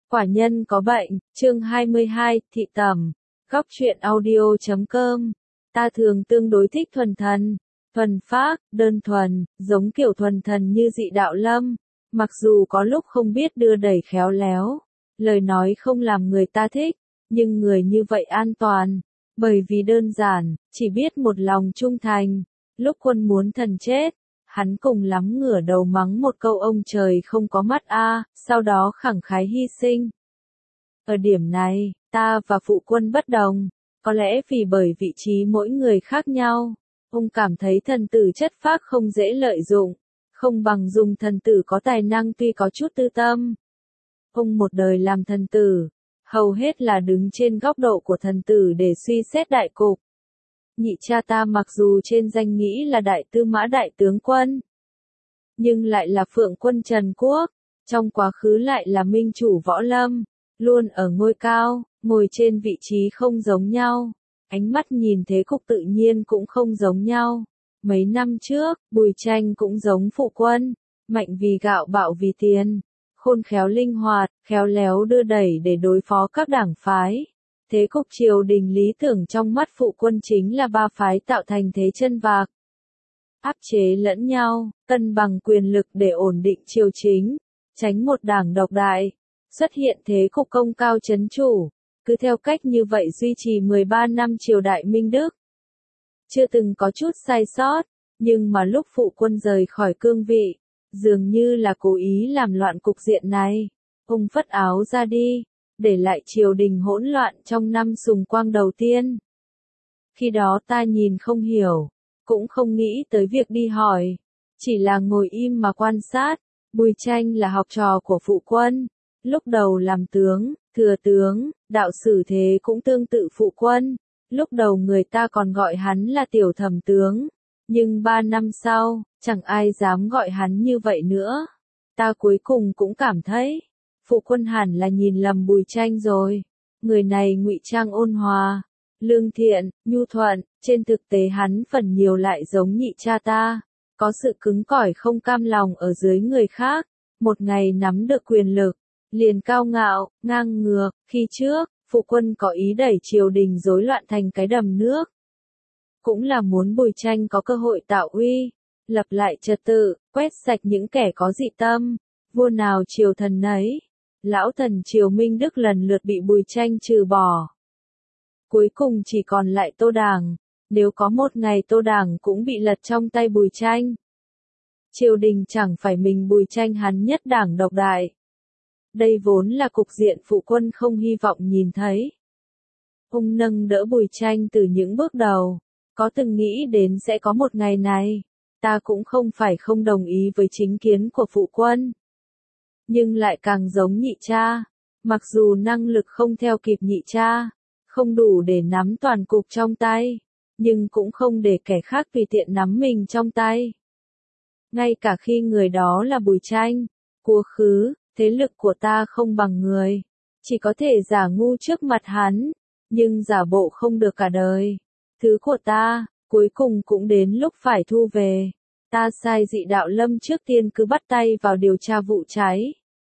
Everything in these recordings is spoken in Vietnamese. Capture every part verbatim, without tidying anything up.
Quả nhân có bệnh, chương hai mươi hai, thị tẩm, góc truyện audio chấm com. Ta thường tương đối thích thuần thần, thuần phác, đơn thuần, giống kiểu thuần thần như dị đạo lâm. Mặc dù có lúc không biết đưa đẩy khéo léo, lời nói không làm người ta thích, nhưng người như vậy an toàn. Bởi vì đơn giản, chỉ biết một lòng trung thành. Lúc quân muốn thần chết, hắn cùng lắm ngửa đầu mắng một câu ông trời không có mắt a, sau đó khẳng khái hy sinh. Ở điểm này, ta và phụ quân bất đồng, có lẽ vì bởi vị trí mỗi người khác nhau, ông cảm thấy thần tử chất phác không dễ lợi dụng, không bằng dùng thần tử có tài năng tuy có chút tư tâm. Ông một đời làm thần tử, hầu hết là đứng trên góc độ của thần tử để suy xét đại cục. Nhị cha ta mặc dù trên danh nghĩ là đại tư mã đại tướng quân, nhưng lại là phượng quân Trần Quốc, trong quá khứ lại là minh chủ võ lâm, luôn ở ngôi cao, ngồi trên vị trí không giống nhau, ánh mắt nhìn thế cục tự nhiên cũng không giống nhau. Mấy năm trước, Bùi Tranh cũng giống phụ quân, mạnh vì gạo bạo vì tiền, khôn khéo linh hoạt, khéo léo đưa đẩy để đối phó các đảng phái. Thế cục triều đình lý tưởng trong mắt phụ quân chính là ba phái tạo thành thế chân vạc, áp chế lẫn nhau, cân bằng quyền lực để ổn định triều chính, tránh một đảng độc đại, xuất hiện thế cục công cao chấn chủ. Cứ theo cách như vậy duy trì mười ba năm triều đại Minh Đức, chưa từng có chút sai sót, nhưng mà lúc phụ quân rời khỏi cương vị, dường như là cố ý làm loạn cục diện này. Ông phất áo ra đi, để lại triều đình hỗn loạn trong năm sùng quang đầu tiên. Khi đó ta nhìn không hiểu, cũng không nghĩ tới việc đi hỏi, chỉ là ngồi im mà quan sát. Bùi Tranh là học trò của phụ quân, lúc đầu làm tướng, thừa tướng, đạo sử thế cũng tương tự phụ quân, lúc đầu người ta còn gọi hắn là tiểu thẩm tướng, nhưng ba năm sau, chẳng ai dám gọi hắn như vậy nữa. Ta cuối cùng cũng cảm thấy, phụ quân hẳn là nhìn lầm Bùi Tranh rồi. Người này ngụy trang ôn hòa, lương thiện, nhu thuận, trên thực tế hắn phần nhiều lại giống nhị cha ta, có sự cứng cỏi không cam lòng ở dưới người khác. Một ngày nắm được quyền lực, liền cao ngạo, ngang ngược. Khi trước, phụ quân có ý đẩy triều đình rối loạn thành cái đầm nước, cũng là muốn Bùi Tranh có cơ hội tạo uy, lập lại trật tự, quét sạch những kẻ có dị tâm. Vua nào triều thần nấy, lão thần triều Minh Đức lần lượt bị Bùi Tranh trừ bỏ. Cuối cùng chỉ còn lại Tô Đảng, nếu có một ngày Tô Đảng cũng bị lật trong tay Bùi Tranh, triều đình chẳng phải mình Bùi Tranh hắn nhất đảng độc đại. Đây vốn là cục diện phụ quân không hy vọng nhìn thấy. Ông nâng đỡ Bùi Tranh từ những bước đầu, có từng nghĩ đến sẽ có một ngày này. Ta cũng không phải không đồng ý với chính kiến của phụ quân, nhưng lại càng giống nhị cha. Mặc dù năng lực không theo kịp nhị cha, không đủ để nắm toàn cục trong tay, nhưng cũng không để kẻ khác tùy tiện nắm mình trong tay. Ngay cả khi người đó là Bùi Tranh, quá khứ, thế lực của ta không bằng người, chỉ có thể giả ngu trước mặt hắn, nhưng giả bộ không được cả đời. Thứ của ta, cuối cùng cũng đến lúc phải thu về. Ta sai dị đạo lâm trước tiên cứ bắt tay vào điều tra vụ cháy.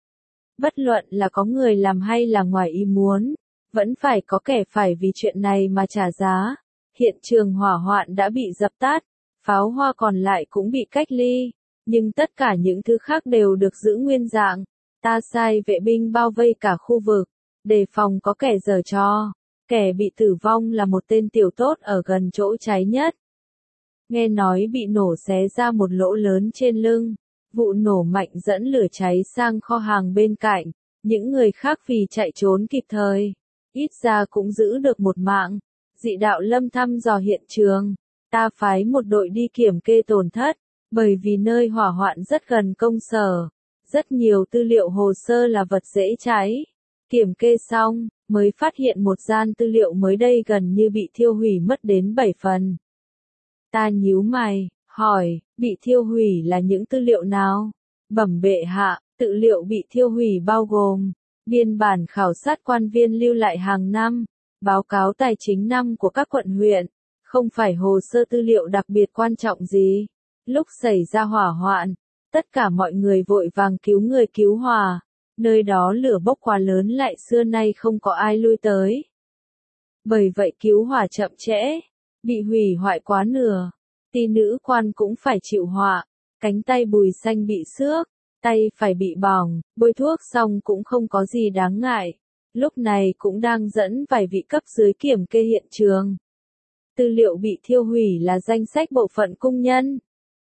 Bất luận là có người làm hay là ngoài ý muốn, vẫn phải có kẻ phải vì chuyện này mà trả giá. Hiện trường hỏa hoạn đã bị dập tắt, pháo hoa còn lại cũng bị cách ly, nhưng tất cả những thứ khác đều được giữ nguyên dạng. Ta sai vệ binh bao vây cả khu vực, đề phòng có kẻ giở trò. Kẻ bị tử vong là một tên tiểu tốt ở gần chỗ cháy nhất. Nghe nói bị nổ xé ra một lỗ lớn trên lưng, vụ nổ mạnh dẫn lửa cháy sang kho hàng bên cạnh. Những người khác vì chạy trốn kịp thời, ít ra cũng giữ được một mạng. Dị đạo lâm thăm dò hiện trường, ta phái một đội đi kiểm kê tổn thất, bởi vì nơi hỏa hoạn rất gần công sở, rất nhiều tư liệu hồ sơ là vật dễ cháy. Kiểm kê xong, mới phát hiện một gian tư liệu mới đây gần như bị thiêu hủy mất đến bảy phần. Ta nhíu mày, hỏi, bị thiêu hủy là những tư liệu nào? Bẩm bệ hạ, tư liệu bị thiêu hủy bao gồm biên bản khảo sát quan viên lưu lại hàng năm, báo cáo tài chính năm của các quận huyện, không phải hồ sơ tư liệu đặc biệt quan trọng gì. Lúc xảy ra hỏa hoạn, tất cả mọi người vội vàng cứu người cứu hỏa, nơi đó lửa bốc quá lớn lại xưa nay không có ai lui tới. Bởi vậy cứu hỏa chậm trễ, bị hủy hoại quá nửa, tỷ nữ quan cũng phải chịu họa, cánh tay Bùi Xanh bị xước, tay phải bị bỏng, bôi thuốc xong cũng không có gì đáng ngại. Lúc này cũng đang dẫn vài vị cấp dưới kiểm kê hiện trường. Tư liệu bị thiêu hủy là danh sách bộ phận cung nhân.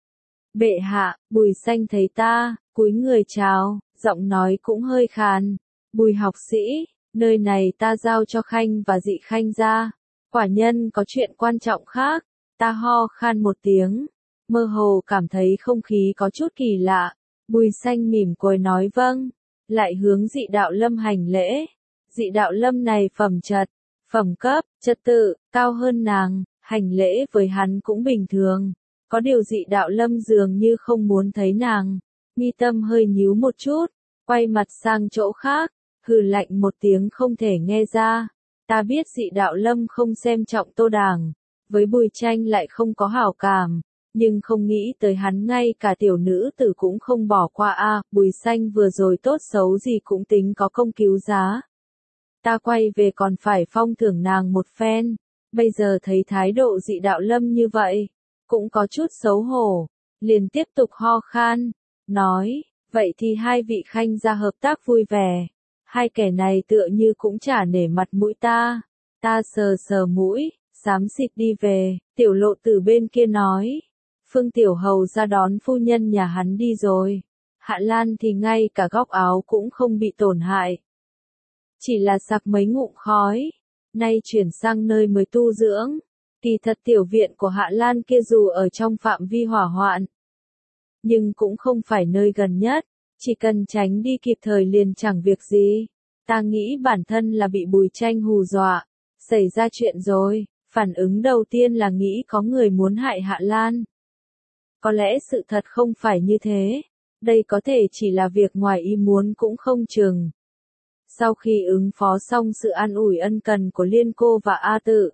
Bệ hạ, Bùi Xanh thấy ta, cúi người chào, giọng nói cũng hơi khàn. Bùi học sĩ, nơi này ta giao cho Khanh và Dị Khanh ra. Quả nhân có chuyện quan trọng khác. Ta ho khan một tiếng, mơ hồ cảm thấy không khí có chút kỳ lạ. Bùi Xanh mỉm cười nói vâng, lại hướng Dị Đạo Lâm hành lễ. Dị Đạo Lâm này phẩm trật, phẩm cấp, trật tự, cao hơn nàng, hành lễ với hắn cũng bình thường. Có điều Dị Đạo Lâm dường như không muốn thấy nàng, mi tâm hơi nhíu một chút, quay mặt sang chỗ khác, hừ lạnh một tiếng không thể nghe ra. Ta biết Dị Đạo Lâm không xem trọng Tô Đàng, với Bùi Tranh lại không có hảo cảm, nhưng không nghĩ tới hắn ngay cả tiểu nữ tử cũng không bỏ qua a. À, Bùi Xanh vừa rồi tốt xấu gì cũng tính có công cứu giá. Ta quay về còn phải phong thưởng nàng một phen, bây giờ thấy thái độ Dị Đạo Lâm như vậy, cũng có chút xấu hổ, liền tiếp tục ho khan, nói, vậy thì hai vị Khanh ra hợp tác vui vẻ, hai kẻ này tựa như cũng chả nể mặt mũi ta, ta sờ sờ mũi, xám xịt đi về. Tiểu Lộ Tử bên kia nói, Phương Tiểu Hầu ra đón phu nhân nhà hắn đi rồi, Hạ Lan thì ngay cả góc áo cũng không bị tổn hại, chỉ là sặc mấy ngụm khói, nay chuyển sang nơi mới tu dưỡng. Kỳ thật tiểu viện của Hạ Lan kia dù ở trong phạm vi hỏa hoạn, nhưng cũng không phải nơi gần nhất, chỉ cần tránh đi kịp thời liền chẳng việc gì. Ta nghĩ bản thân là bị Bùi Tranh hù dọa, xảy ra chuyện rồi, phản ứng đầu tiên là nghĩ có người muốn hại Hạ Lan. Có lẽ sự thật không phải như thế, đây có thể chỉ là việc ngoài ý muốn cũng không chừng. Sau khi ứng phó xong sự an ủi ân cần của Liên Cô và A Tự,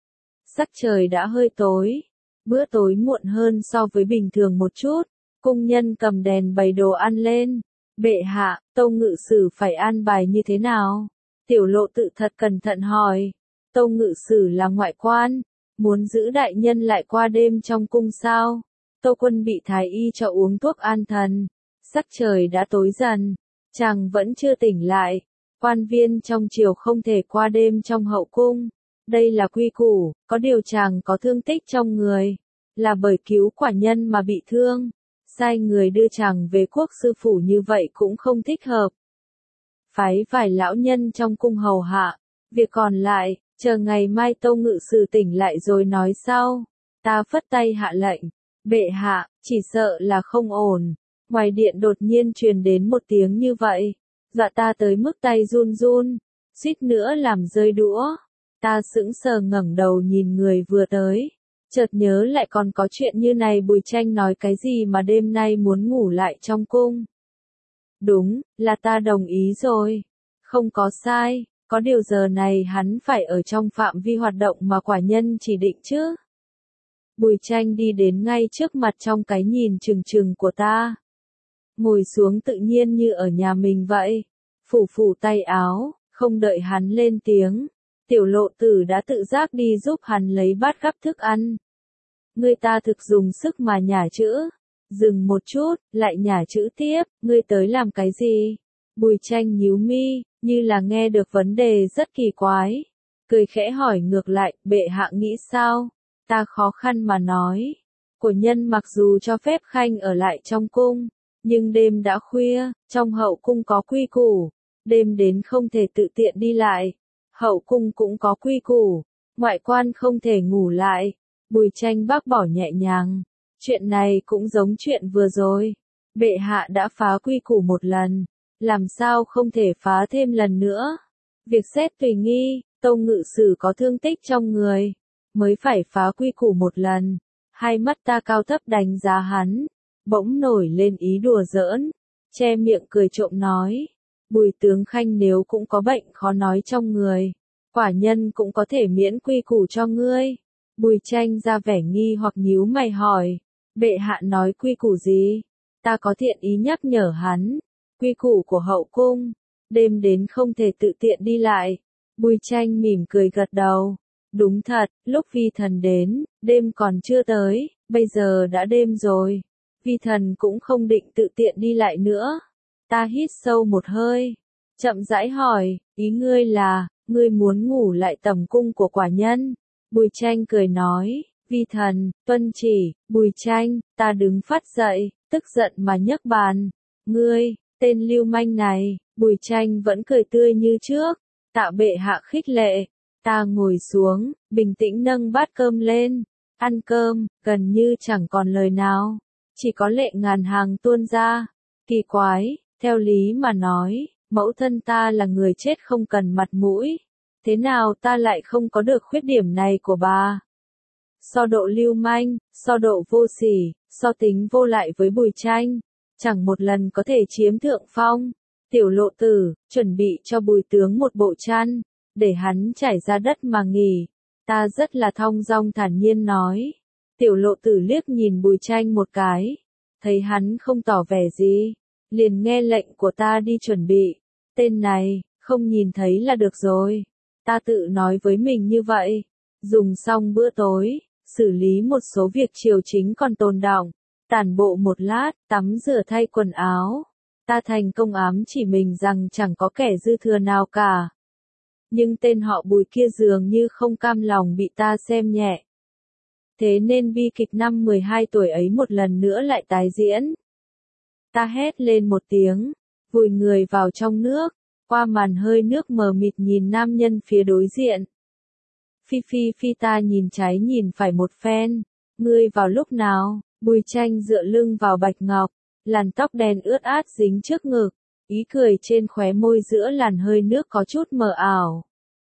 sắc trời đã hơi tối, bữa tối muộn hơn so với bình thường một chút, cung nhân cầm đèn bày đồ ăn lên. Bệ hạ, Tâu Ngự Sử phải an bài như thế nào? Tiểu Lộ Tự thật cẩn thận hỏi. Tâu Ngự Sử là ngoại quan, muốn giữ đại nhân lại qua đêm trong cung sao? Tâu Quân bị thái y cho uống thuốc an thần, sắc trời đã tối dần, chàng vẫn chưa tỉnh lại. Quan viên trong triều không thể qua đêm trong hậu cung. Đây là quy củ, có điều chàng có thương tích trong người, là bởi cứu quả nhân mà bị thương. Sai người đưa chàng về quốc sư phủ như vậy cũng không thích hợp. Phái vài lão nhân trong cung hầu hạ, việc còn lại, chờ ngày mai Tâu Ngự Sử tỉnh lại rồi nói sau. Ta phất tay hạ lệnh, bệ hạ, chỉ sợ là không ổn. Ngoài điện đột nhiên truyền đến một tiếng như vậy, dọa ta tới mức tay run run, suýt nữa làm rơi đũa. Ta sững sờ ngẩng đầu nhìn người vừa tới, chợt nhớ lại còn có chuyện như này. Bùi Tranh nói cái gì mà đêm nay muốn ngủ lại trong cung? Đúng, là ta đồng ý rồi. Không có sai, có điều giờ này hắn phải ở trong phạm vi hoạt động mà quả nhân chỉ định chứ. Bùi Tranh đi đến ngay trước mặt trong cái nhìn trừng trừng của ta. Ngồi xuống tự nhiên như ở nhà mình vậy. Phủ phủ tay áo, không đợi hắn lên tiếng. Tiểu Lộ Tử đã tự giác đi giúp hắn lấy bát gắp thức ăn. Ngươi ta thực dùng sức mà nhả chữ. Dừng một chút, lại nhả chữ tiếp, ngươi tới làm cái gì? Bùi Tranh nhíu mi, như là nghe được vấn đề rất kỳ quái. Cười khẽ hỏi ngược lại, bệ hạ nghĩ sao? Ta khó khăn mà nói. Của nhân mặc dù cho phép Khanh ở lại trong cung, nhưng đêm đã khuya, trong hậu cung có quy củ. Đêm đến không thể tự tiện đi lại. Hậu cung cũng có quy củ, ngoại quan không thể ngủ lại. Bùi Tranh bác bỏ nhẹ nhàng. Chuyện này cũng giống chuyện vừa rồi. Bệ hạ đã phá quy củ một lần, làm sao không thể phá thêm lần nữa. Việc xét tùy nghi, Tâu Ngự Sử có thương tích trong người, mới phải phá quy củ một lần. Hai mắt ta cao thấp đánh giá hắn, bỗng nổi lên ý đùa giỡn, che miệng cười trộm nói. Bùi tướng Khanh nếu cũng có bệnh khó nói trong người, quả nhân cũng có thể miễn quy củ cho ngươi. Bùi Tranh ra vẻ nghi hoặc nhíu mày hỏi, bệ hạ nói quy củ gì? Ta có thiện ý nhắc nhở hắn, quy củ của hậu cung, đêm đến không thể tự tiện đi lại. Bùi Tranh mỉm cười gật đầu. Đúng thật, lúc vi thần đến, đêm còn chưa tới, bây giờ đã đêm rồi. Vi thần cũng không định tự tiện đi lại nữa. Ta hít sâu một hơi, chậm rãi hỏi, ý ngươi là, ngươi muốn ngủ lại tầm cung của quả nhân? Bùi Tranh cười nói, vi thần, tuân chỉ. Bùi Tranh, ta đứng phát dậy, tức giận mà nhấc bàn. Ngươi, tên lưu manh này. Bùi Tranh vẫn cười tươi như trước. Tạ bệ hạ khích lệ. Ta ngồi xuống, bình tĩnh nâng bát cơm lên. Ăn cơm, gần như chẳng còn lời nào. Chỉ có lệ ngàn hàng tuôn ra. Kỳ quái, theo lý mà nói, mẫu thân ta là người chết không cần mặt mũi. Thế nào ta lại không có được khuyết điểm này của bà? So độ lưu manh, so độ vô sỉ, so tính vô lại với Bùi Tranh. Chẳng một lần có thể chiếm thượng phong. Tiểu Lộ Tử, chuẩn bị cho Bùi tướng một bộ chăn, để hắn trải ra đất mà nghỉ. Ta rất là thong dong thản nhiên nói. Tiểu Lộ Tử liếc nhìn Bùi Tranh một cái. Thấy hắn không tỏ vẻ gì. Liền nghe lệnh của ta đi chuẩn bị. Tên này, không nhìn thấy là được rồi. Ta tự nói với mình như vậy. Dùng xong bữa tối, xử lý một số việc triều chính còn tồn đọng. Tản bộ một lát, tắm rửa thay quần áo. Ta thành công ám chỉ mình rằng chẳng có kẻ dư thừa nào cả. Nhưng tên họ Bùi kia dường như không cam lòng bị ta xem nhẹ. Thế nên bi kịch năm mười hai tuổi ấy một lần nữa lại tái diễn. Ta hét lên một tiếng, vùi người vào trong nước, qua màn hơi nước mờ mịt nhìn nam nhân phía đối diện. Phi phi phi ta nhìn trái nhìn phải một phen, ngươi vào lúc nào? Bùi Tranh dựa lưng vào bạch ngọc, làn tóc đen ướt át dính trước ngực, ý cười trên khóe môi giữa làn hơi nước có chút mờ ảo.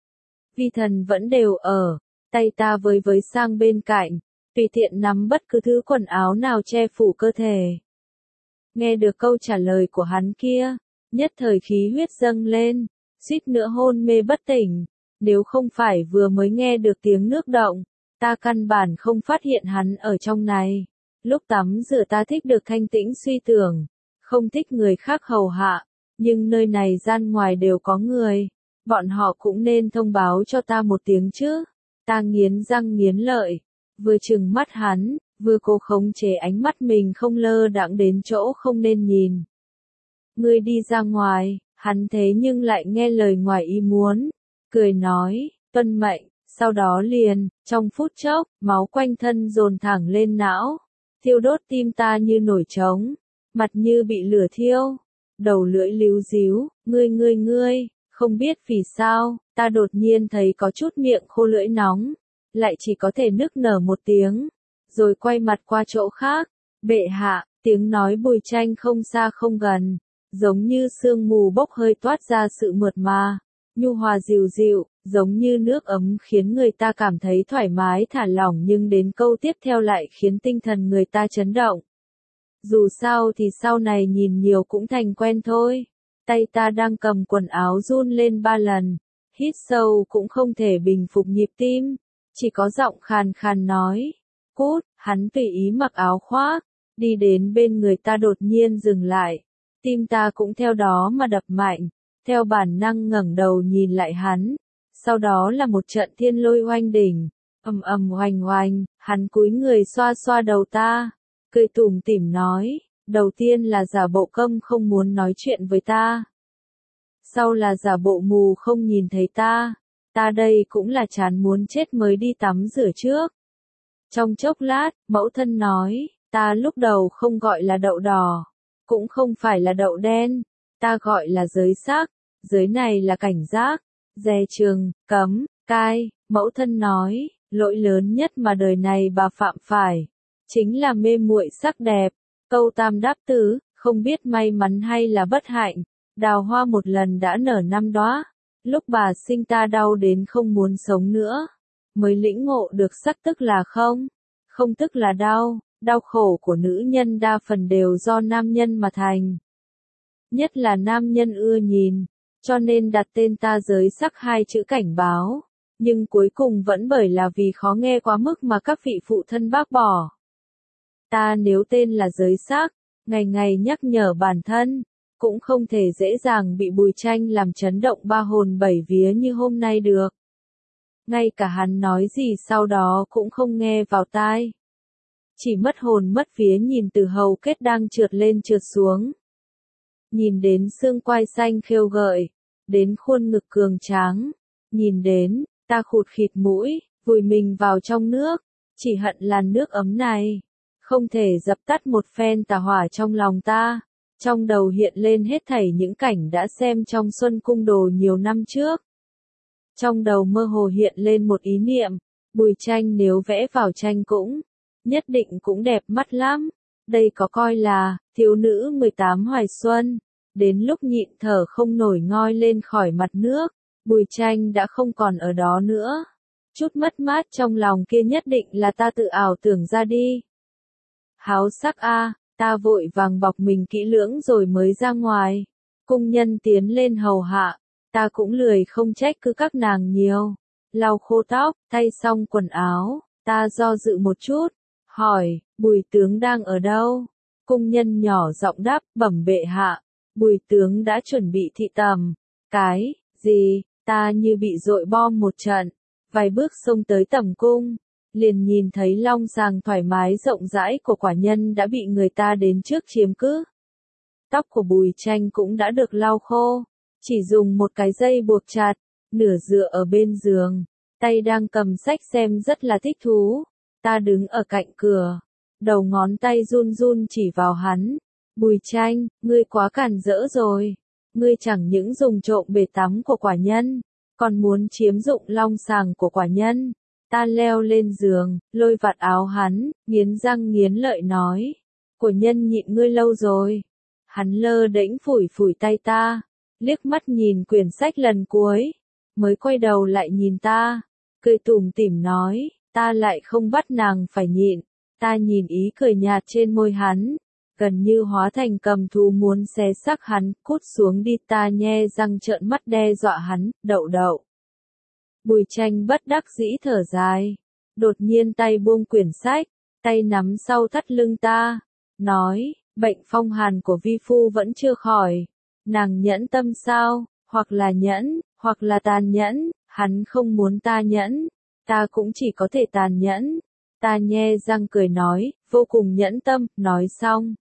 Vi thần vẫn đều ở, tay ta với với sang bên cạnh, tùy tiện nắm bất cứ thứ quần áo nào che phủ cơ thể. Nghe được câu trả lời của hắn kia, nhất thời khí huyết dâng lên, suýt nữa hôn mê bất tỉnh. Nếu không phải vừa mới nghe được tiếng nước động, ta căn bản không phát hiện hắn ở trong này. Lúc tắm rửa ta thích được thanh tĩnh suy tưởng, không thích người khác hầu hạ, nhưng nơi này gian ngoài đều có người, bọn họ cũng nên thông báo cho ta một tiếng chứ. Ta nghiến răng nghiến lợi, vừa trừng mắt hắn, vừa cố khống chế ánh mắt mình không lơ đãng đến chỗ không nên nhìn. Ngươi đi ra ngoài, hắn thế nhưng lại nghe lời ngoài ý muốn, cười nói, tuân mệnh, sau đó liền, trong phút chốc, máu quanh thân dồn thẳng lên não. Thiêu đốt tim ta như nổi trống, mặt như bị lửa thiêu, đầu lưỡi líu díu, ngươi ngươi ngươi, không biết vì sao, ta đột nhiên thấy có chút miệng khô lưỡi nóng, lại chỉ có thể nức nở một tiếng, rồi quay mặt qua chỗ khác. Bệ hạ, tiếng nói Bùi Tranh không xa không gần, giống như sương mù bốc hơi toát ra sự mượt mà, nhu hòa dịu dịu, giống như nước ấm khiến người ta cảm thấy thoải mái thả lỏng, nhưng đến câu tiếp theo lại khiến tinh thần người ta chấn động. Dù sao thì sau này nhìn nhiều cũng thành quen thôi. Tay ta đang cầm quần áo run lên ba lần, hít sâu cũng không thể bình phục nhịp tim, chỉ có giọng khàn khàn nói, cút. Hắn tùy ý mặc áo khoác, đi đến bên người ta đột nhiên dừng lại, tim ta cũng theo đó mà đập mạnh, theo bản năng ngẩng đầu nhìn lại hắn. Sau đó là một trận thiên lôi oanh đỉnh, ầm ầm oanh oanh, hắn cúi người xoa xoa đầu ta, cười tủm tỉm nói, đầu tiên là giả bộ câm không muốn nói chuyện với ta. Sau là giả bộ mù không nhìn thấy ta, ta đây cũng là chán muốn chết mới đi tắm rửa trước. Trong chốc lát, mẫu thân nói, ta lúc đầu không gọi là đậu đỏ, cũng không phải là đậu đen, ta gọi là giới sắc, giới này là cảnh giác. Dè chừng, cấm, cai, mẫu thân nói, lỗi lớn nhất mà đời này bà phạm phải, chính là mê muội sắc đẹp. Câu tam đáp tứ, không biết may mắn hay là bất hạnh, đào hoa một lần đã nở năm đóa. Lúc bà sinh ta đau đến không muốn sống nữa, mới lĩnh ngộ được sắc tức là không, không tức là đau, đau khổ của nữ nhân đa phần đều do nam nhân mà thành. Nhất là nam nhân ưa nhìn. Cho nên đặt tên ta giới sắc hai chữ cảnh báo, nhưng cuối cùng vẫn bởi là vì khó nghe quá mức mà các vị phụ thân bác bỏ. Ta nếu tên là giới sắc, ngày ngày nhắc nhở bản thân, cũng không thể dễ dàng bị Bùi Tranh làm chấn động ba hồn bảy vía như hôm nay được. Ngay cả hắn nói gì sau đó cũng không nghe vào tai. Chỉ mất hồn mất vía nhìn từ hầu kết đang trượt lên trượt xuống. Nhìn đến xương quai xanh khêu gợi, đến khuôn ngực cường tráng, nhìn đến, ta khụt khịt mũi, vùi mình vào trong nước, chỉ hận làn nước ấm này, không thể dập tắt một phen tà hỏa trong lòng ta. Trong đầu hiện lên hết thảy những cảnh đã xem trong Xuân Cung Đồ nhiều năm trước. Trong đầu mơ hồ hiện lên một ý niệm, Bùi Tranh nếu vẽ vào tranh cũng, nhất định cũng đẹp mắt lắm. Đây có coi là, thiếu nữ mười tám hoài xuân. Đến lúc nhịn thở không nổi ngoi lên khỏi mặt nước, Bùi Tranh đã không còn ở đó nữa. Chút mất mát trong lòng kia nhất định là ta tự ảo tưởng ra đi. Háo sắc a, ta vội vàng bọc mình kỹ lưỡng rồi mới ra ngoài. Cung nhân tiến lên hầu hạ, ta cũng lười không trách cứ các nàng nhiều. Lau khô tóc, thay xong quần áo, ta do dự một chút, hỏi, Bùi tướng đang ở đâu? Cung nhân nhỏ giọng đáp, bẩm bệ hạ, Bùi tướng đã chuẩn bị thị tầm. Cái, gì, ta như bị dội bom một trận, vài bước xông tới tầm cung, liền nhìn thấy long sàng thoải mái rộng rãi của quả nhân đã bị người ta đến trước chiếm cứ. Tóc của Bùi Tranh cũng đã được lau khô, chỉ dùng một cái dây buộc chặt, nửa dựa ở bên giường, tay đang cầm sách xem rất là thích thú. Ta đứng ở cạnh cửa, đầu ngón tay run run chỉ vào hắn. Bùi Tranh, ngươi quá cản rỡ rồi. Ngươi chẳng những dùng trộm bể tắm của quả nhân, còn muốn chiếm dụng long sàng của quả nhân. Ta leo lên giường, lôi vạt áo hắn, nghiến răng nghiến lợi nói. Của nhân nhịn ngươi lâu rồi. Hắn lơ đễnh phủi phủi tay ta, liếc mắt nhìn quyển sách lần cuối, mới quay đầu lại nhìn ta, cười tủm tỉm nói, ta lại không bắt nàng phải nhịn. Ta nhìn ý cười nhạt trên môi hắn, gần như hóa thành cầm thú muốn xé xác hắn, cút xuống đi. Ta nhe răng trợn mắt đe dọa hắn, đậu đậu. Bùi Tranh bất đắc dĩ thở dài, đột nhiên tay buông quyển sách, tay nắm sau thắt lưng ta, nói, bệnh phong hàn của vi phu vẫn chưa khỏi, nàng nhẫn tâm sao, hoặc là nhẫn, hoặc là tàn nhẫn. Hắn không muốn ta nhẫn, ta cũng chỉ có thể tàn nhẫn. Ta nhe răng cười nói, vô cùng nhẫn tâm. Nói xong,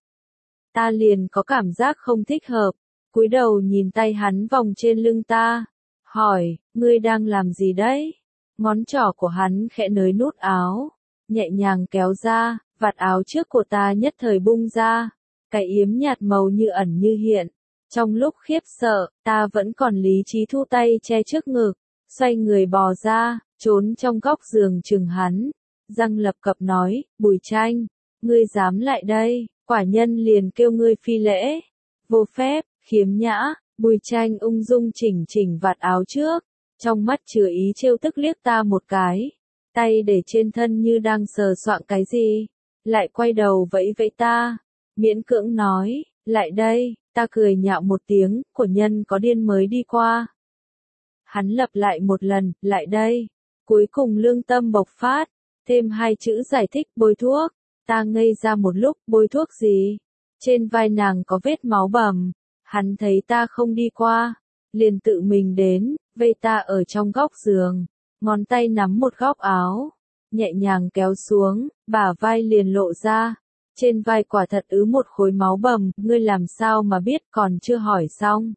ta liền có cảm giác không thích hợp, cúi đầu nhìn tay hắn vòng trên lưng ta, hỏi, ngươi đang làm gì đấy? Ngón trỏ của hắn khẽ nới nút áo, nhẹ nhàng kéo ra, vạt áo trước của ta nhất thời bung ra, cái yếm nhạt màu như ẩn như hiện. Trong lúc khiếp sợ, ta vẫn còn lý trí thu tay che trước ngực, xoay người bò ra, trốn trong góc giường chừng hắn, răng lập cập nói, Bùi Tranh, ngươi dám lại đây, quả nhân liền kêu ngươi phi lễ, vô phép, khiếm nhã. Bùi Tranh ung dung chỉnh chỉnh vạt áo trước, trong mắt chứa ý trêu tức liếc ta một cái, tay để trên thân như đang sờ soạng cái gì, lại quay đầu vẫy vẫy ta, miễn cưỡng nói, lại đây. Ta cười nhạo một tiếng, của nhân có điên mới đi qua. Hắn lặp lại một lần, lại đây. Cuối cùng lương tâm bộc phát, thêm hai chữ giải thích, bôi thuốc. Ta ngây ra một lúc, bôi thuốc gì? Trên vai nàng có vết máu bầm. Hắn thấy ta không đi qua, liền tự mình đến, vây ta ở trong góc giường, ngón tay nắm một góc áo, nhẹ nhàng kéo xuống, bả vai liền lộ ra. Trên vai quả thật ứ một khối máu bầm, ngươi làm sao mà biết, còn chưa hỏi xong.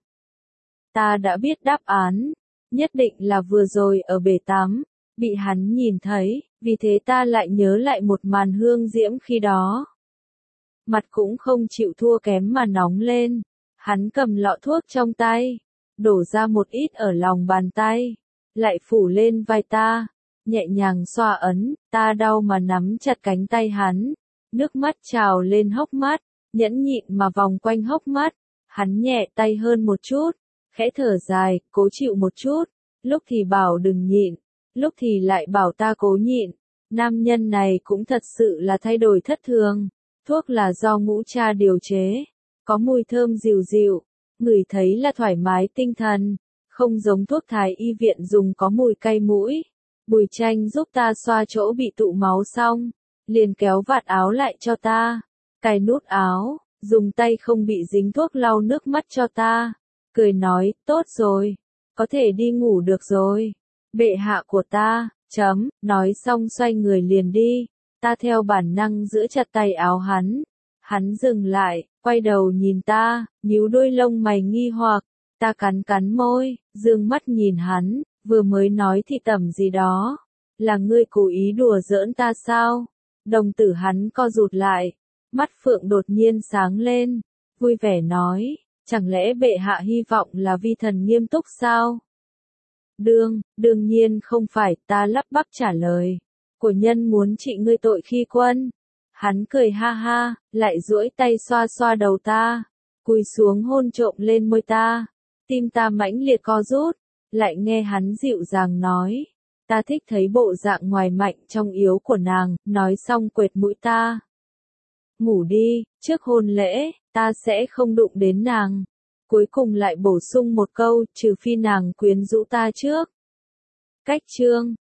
Ta đã biết đáp án, nhất định là vừa rồi ở bể tắm, bị hắn nhìn thấy, vì thế ta lại nhớ lại một màn hương diễm khi đó. Mặt cũng không chịu thua kém mà nóng lên, hắn cầm lọ thuốc trong tay, đổ ra một ít ở lòng bàn tay, lại phủ lên vai ta, nhẹ nhàng xoa ấn, ta đau mà nắm chặt cánh tay hắn. Nước mắt trào lên hốc mắt, nhẫn nhịn mà vòng quanh hốc mắt, hắn nhẹ tay hơn một chút, khẽ thở dài, cố chịu một chút, lúc thì bảo đừng nhịn, lúc thì lại bảo ta cố nhịn. Nam nhân này cũng thật sự là thay đổi thất thường, thuốc là do ngũ cha điều chế, có mùi thơm dịu dịu, ngửi thấy là thoải mái tinh thần, không giống thuốc thái y viện dùng có mùi cay mũi. Bùi Tranh giúp ta xoa chỗ bị tụ máu xong, liền kéo vạt áo lại cho ta, cài nút áo, dùng tay không bị dính thuốc lau nước mắt cho ta, cười nói, tốt rồi, có thể đi ngủ được rồi. Bệ hạ của ta, chấm, nói xong xoay người liền đi, ta theo bản năng giữ chặt tay áo hắn. Hắn dừng lại, quay đầu nhìn ta, nhíu đôi lông mày nghi hoặc, ta cắn cắn môi, dương mắt nhìn hắn, vừa mới nói thì tầm gì đó, là ngươi cố ý đùa giỡn ta sao? Đồng tử hắn co rụt lại, mắt phượng đột nhiên sáng lên, vui vẻ nói, chẳng lẽ bệ hạ hy vọng là vi thần nghiêm túc sao? Đương, đương nhiên không phải, ta lắp bắp trả lời, của nhân muốn trị ngươi tội khi quân. Hắn cười ha ha, lại duỗi tay xoa xoa đầu ta, cúi xuống hôn trộm lên môi ta, tim ta mãnh liệt co rút, lại nghe hắn dịu dàng nói, ta thích thấy bộ dạng ngoài mạnh trong yếu của nàng, nói xong quệt mũi ta. Ngủ đi, trước hôn lễ, ta sẽ không đụng đến nàng. Cuối cùng lại bổ sung một câu, trừ phi nàng quyến rũ ta trước. Cách chương